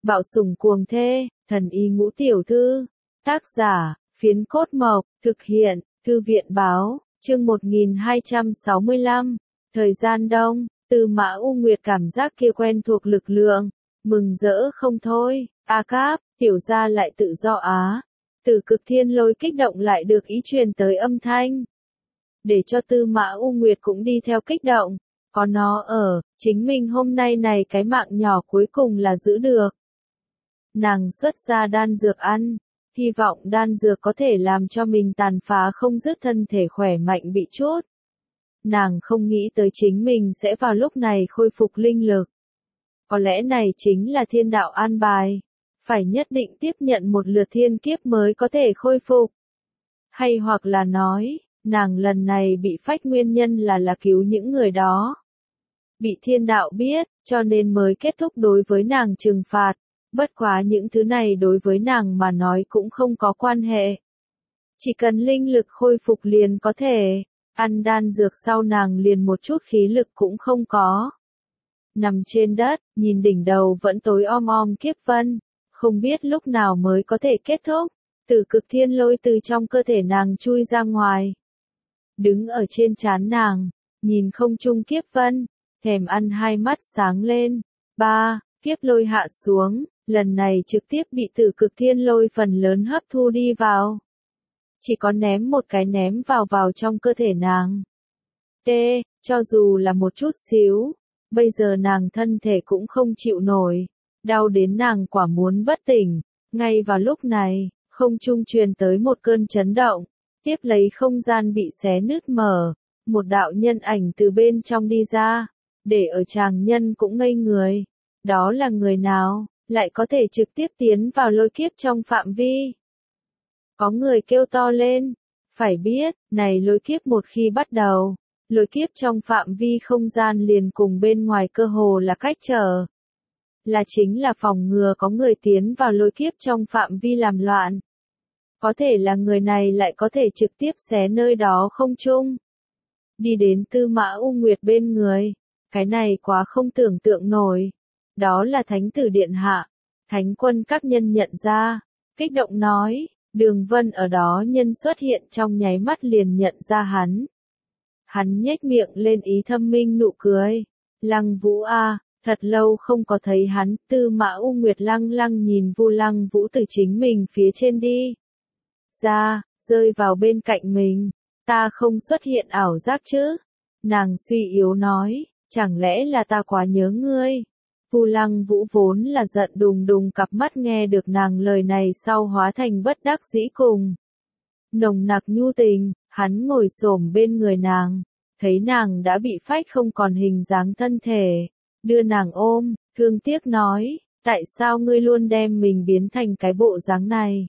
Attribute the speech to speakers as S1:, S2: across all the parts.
S1: Bạo sủng cuồng thê, thần y ngũ tiểu thư. Tác giả, Phiến Cốt Mộc, thực hiện, Thư viện báo, chương 1265. Thời gian đông, Tư Mã U Nguyệt cảm giác kia quen thuộc lực lượng, mừng rỡ không thôi. A Cáp, tiểu gia lại tự do á. Từ Cực Thiên Lôi kích động lại được ý truyền tới âm thanh. Để cho Tư Mã U Nguyệt cũng đi theo kích động. Có nó ở, chính mình hôm nay này cái mạng nhỏ cuối cùng là giữ được. Nàng xuất ra đan dược ăn, hy vọng đan dược có thể làm cho mình tàn phá không dứt, thân thể khỏe mạnh bị chút. Nàng không nghĩ tới chính mình sẽ vào lúc này khôi phục linh lực. Có lẽ này chính là thiên đạo an bài, phải nhất định tiếp nhận một lượt thiên kiếp mới có thể khôi phục. Hay hoặc là nói, nàng lần này bị phách nguyên nhân là cứu những người đó. Bị thiên đạo biết, cho nên mới kết thúc đối với nàng trừng phạt. Bất quá những thứ này đối với nàng mà nói cũng không có quan hệ. Chỉ cần linh lực khôi phục liền có thể. Ăn đan dược sau nàng liền một chút khí lực cũng không có. Nằm trên đất, nhìn đỉnh đầu vẫn tối om om kiếp vân. Không biết lúc nào mới có thể kết thúc. Từ Cực Thiên Lôi từ trong cơ thể nàng chui ra ngoài. Đứng ở trên trán nàng, nhìn không trung kiếp vân. Thèm ăn hai mắt sáng lên. Kiếp lôi hạ xuống, lần này trực tiếp bị Từ Cực Thiên Lôi phần lớn hấp thu đi vào. Chỉ có ném một cái ném vào trong cơ thể nàng. Cho dù là một chút xíu, bây giờ nàng thân thể cũng không chịu nổi, đau đến nàng quả muốn bất tỉnh. Ngay vào lúc này, không trung truyền tới một cơn chấn động, tiếp lấy không gian bị xé nứt mở, một đạo nhân ảnh từ bên trong đi ra, để ở chàng nhân cũng ngây người. Đó là người nào, lại có thể trực tiếp tiến vào lôi kiếp trong phạm vi? Có người kêu to lên, phải biết, này lôi kiếp một khi bắt đầu, lôi kiếp trong phạm vi không gian liền cùng bên ngoài cơ hồ là cách trở. Là chính là phòng ngừa có người tiến vào lôi kiếp trong phạm vi làm loạn. Có thể là người này lại có thể trực tiếp xé nơi đó không trung. Đi đến Tư Mã U Nguyệt bên người, cái này quá không tưởng tượng nổi. Đó là Thánh tử điện hạ. Thánh quân các nhân nhận ra, kích động nói, Đường Vân ở đó nhân xuất hiện trong nháy mắt liền nhận ra hắn. Hắn nhếch miệng lên ý thâm minh nụ cười. Lăng Vũ a, thật lâu không có thấy hắn. Tư Mã U Nguyệt lăng lăng nhìn Vu Lăng Vũ từ chính mình phía trên đi ra, rơi vào bên cạnh mình. Ta không xuất hiện ảo giác chứ? Nàng suy yếu nói, chẳng lẽ là ta quá nhớ ngươi? Vu Lăng Vũ vốn là giận đùng đùng, cặp mắt nghe được nàng lời này sau hóa thành bất đắc dĩ cùng nồng nặc nhu tình. Hắn ngồi xổm bên người nàng, thấy nàng đã bị phách không còn hình dáng thân thể, đưa nàng ôm, thương tiếc nói, tại sao ngươi luôn đem mình biến thành cái bộ dáng này?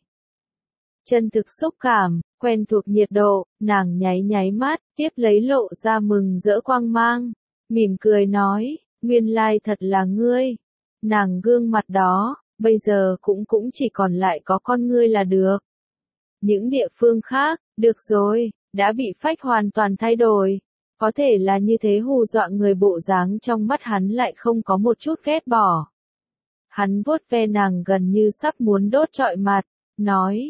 S1: Chân thực xúc cảm, quen thuộc nhiệt độ, nàng nháy nháy mắt, tiếp lấy lộ ra mừng rỡ quang mang, mỉm cười nói, nguyên lai thật là ngươi. Nàng gương mặt đó, bây giờ cũng chỉ còn lại có con ngươi là được. Những địa phương khác, được rồi, đã bị phách hoàn toàn thay đổi. Có thể là như thế hù dọa người, bộ dáng trong mắt hắn lại không có một chút ghét bỏ. Hắn vuốt ve nàng gần như sắp muốn đốt trọi mặt, nói,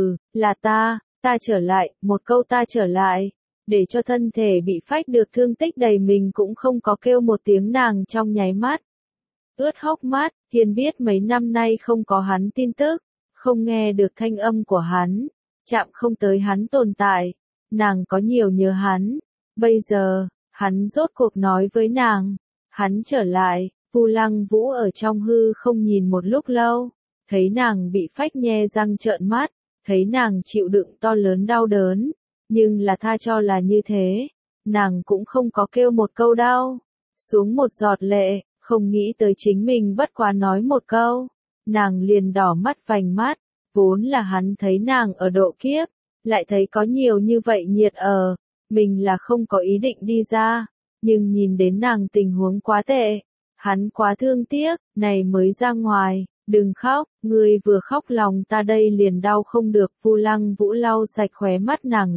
S1: là ta trở lại, một câu ta trở lại. Để cho thân thể bị phách được thương tích đầy mình cũng không có kêu một tiếng, nàng trong nháy mắt ướt hốc mắt. Hiền biết mấy năm nay không có hắn tin tức, không nghe được thanh âm của hắn, chạm không tới hắn tồn tại, nàng có nhiều nhớ hắn. Bây giờ, hắn rốt cuộc nói với nàng, hắn trở lại. Vu Lăng Vũ ở trong hư không nhìn một lúc lâu, thấy nàng bị phách nhe răng trợn mắt, thấy nàng chịu đựng to lớn đau đớn, nhưng là tha cho là như thế, nàng cũng không có kêu một câu đau xuống một giọt lệ. Không nghĩ tới chính mình bất quá nói một câu, nàng liền đỏ mắt vành mắt. Vốn là hắn thấy nàng ở độ kiếp, lại thấy có nhiều như vậy nhiệt ở, mình là không có ý định đi ra, nhưng nhìn đến nàng tình huống quá tệ, hắn quá thương tiếc, này mới ra ngoài. Đừng khóc, ngươi vừa khóc lòng ta đây liền đau không được. Vu Lăng Vũ lau sạch khóe mắt nàng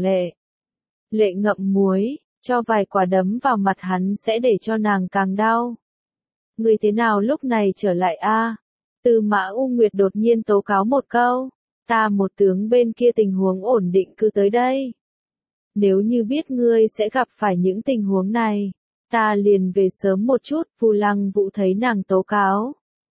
S1: lệ ngậm muối, cho vài quả đấm vào mặt hắn sẽ để cho nàng càng đau. Ngươi thế nào lúc này trở lại a? Tư Mã U Nguyệt đột nhiên tố cáo một câu, ta một tướng bên kia tình huống ổn định cứ tới đây. Nếu như biết ngươi sẽ gặp phải những tình huống này, ta liền về sớm một chút. Vu Lăng Vũ thấy nàng tố cáo,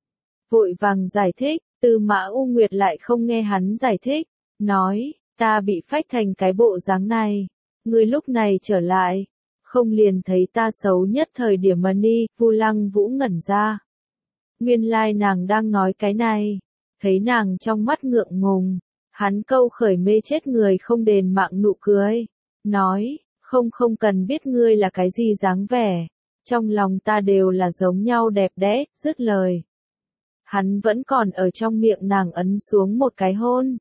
S1: vội vàng giải thích. Tư Mã U Nguyệt lại không nghe hắn giải thích, nói, ta bị phách thành cái bộ dáng này, ngươi lúc này trở lại, không liền thấy ta xấu nhất thời điểm mà đi. Vu Lăng Vũ ngẩn ra. Nguyên lai nàng đang nói cái này, thấy nàng trong mắt ngượng ngùng, hắn câu khởi mê chết người không đền mạng nụ cười, nói, không cần biết ngươi là cái gì dáng vẻ, trong lòng ta đều là giống nhau đẹp đẽ. Dứt lời, hắn vẫn còn ở trong miệng nàng ấn xuống một cái hôn.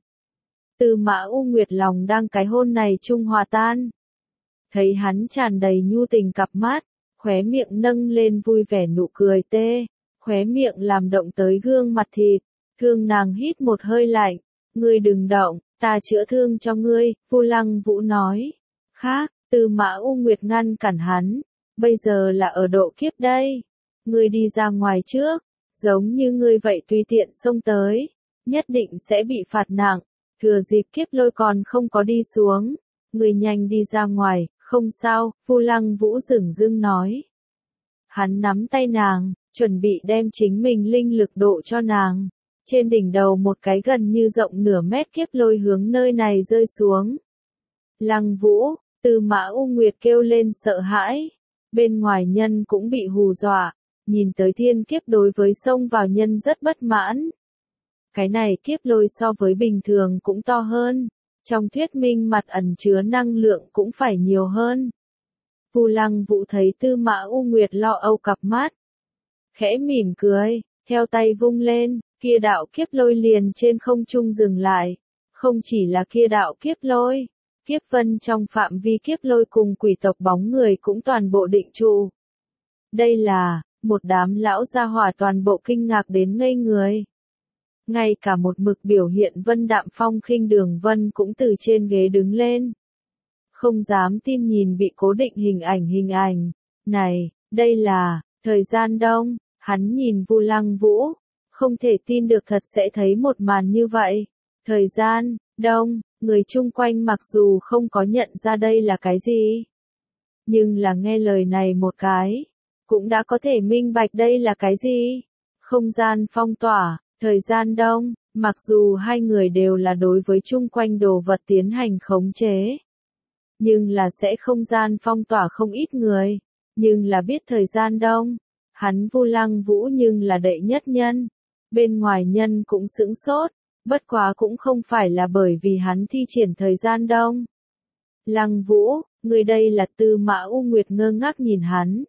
S1: Tư Mã U Nguyệt lòng đang cái hôn này trung hòa tan. Thấy hắn tràn đầy nhu tình cặp mắt, khóe miệng nâng lên vui vẻ nụ cười tê, khóe miệng làm động tới gương mặt thịt, thương nàng hít một hơi lạnh, ngươi đừng động, ta chữa thương cho ngươi. Vu Lăng Vũ nói, khác. Tư Mã U Nguyệt ngăn cản hắn, bây giờ là ở độ kiếp đây, ngươi đi ra ngoài trước, giống như ngươi vậy tùy tiện xông tới, nhất định sẽ bị phạt nặng, thừa dịp kiếp lôi còn không có đi xuống, ngươi nhanh đi ra ngoài. Không sao. Vu Lăng Vũ dửng dưng nói. Hắn nắm tay nàng, chuẩn bị đem chính mình linh lực độ cho nàng. Trên đỉnh đầu một cái gần như rộng nửa mét kiếp lôi hướng nơi này rơi xuống. Lăng Vũ, Tư Mã U Nguyệt kêu lên sợ hãi. Bên ngoài nhân cũng bị hù dọa, nhìn tới thiên kiếp đối với xông vào nhân rất bất mãn. Cái này kiếp lôi so với bình thường cũng to hơn. Trong thuyết minh mặt ẩn chứa năng lượng cũng phải nhiều hơn. Vu Lăng Vũ thấy Tư Mã U Nguyệt lo âu cặp mắt, khẽ mỉm cười, theo tay vung lên, kia đạo kiếp lôi liền trên không trung dừng lại. Không chỉ là kia đạo kiếp lôi, kiếp vân trong phạm vi kiếp lôi cùng quỷ tộc bóng người cũng toàn bộ định trụ. Đây là, một đám lão gia hỏa toàn bộ kinh ngạc đến ngây người. Ngay cả một mực biểu hiện vân đạm phong khinh Đường Vân cũng từ trên ghế đứng lên. Không dám tin nhìn bị cố định hình ảnh. Này, đây là, thời gian đông, hắn nhìn Vu Lăng Vũ, không thể tin được thật sẽ thấy một màn như vậy. Thời gian, đông, người chung quanh mặc dù không có nhận ra đây là cái gì. Nhưng là nghe lời này một cái, cũng đã có thể minh bạch đây là cái gì. Không gian phong tỏa. Thời gian đông, mặc dù hai người đều là đối với chung quanh đồ vật tiến hành khống chế, nhưng là sẽ không gian phong tỏa không ít người, nhưng là biết thời gian đông, hắn Vu Lăng Vũ nhưng là đệ nhất nhân, bên ngoài nhân cũng sững sốt, bất quá cũng không phải là bởi vì hắn thi triển thời gian đông. Lăng Vũ, người đây là Tư Mã U Nguyệt ngơ ngác nhìn hắn.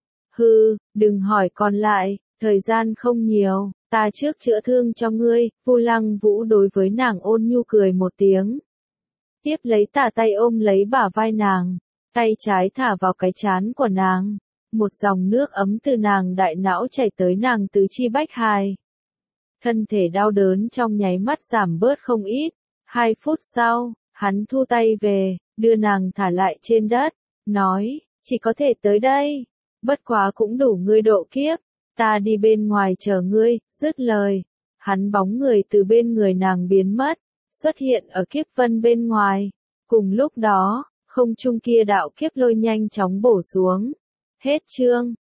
S1: Hừ, đừng hỏi còn lại, thời gian không nhiều. Ta trước chữa thương cho ngươi. Vu Lăng Vũ đối với nàng ôn nhu cười một tiếng. Tiếp lấy tả tay ôm lấy bả vai nàng, tay trái thả vào cái trán của nàng. Một dòng nước ấm từ nàng đại não chảy tới nàng tứ chi bách hài. Thân thể đau đớn trong nháy mắt giảm bớt không ít. 2 phút sau, hắn thu tay về, đưa nàng thả lại trên đất, nói, chỉ có thể tới đây. Bất quá cũng đủ ngươi độ kiếp. Ta đi bên ngoài chờ ngươi. Dứt lời, hắn bóng người từ bên người nàng biến mất, xuất hiện ở kiếp vân bên ngoài. Cùng lúc đó, không trung kia đạo kiếp lôi nhanh chóng bổ xuống. Hết chương.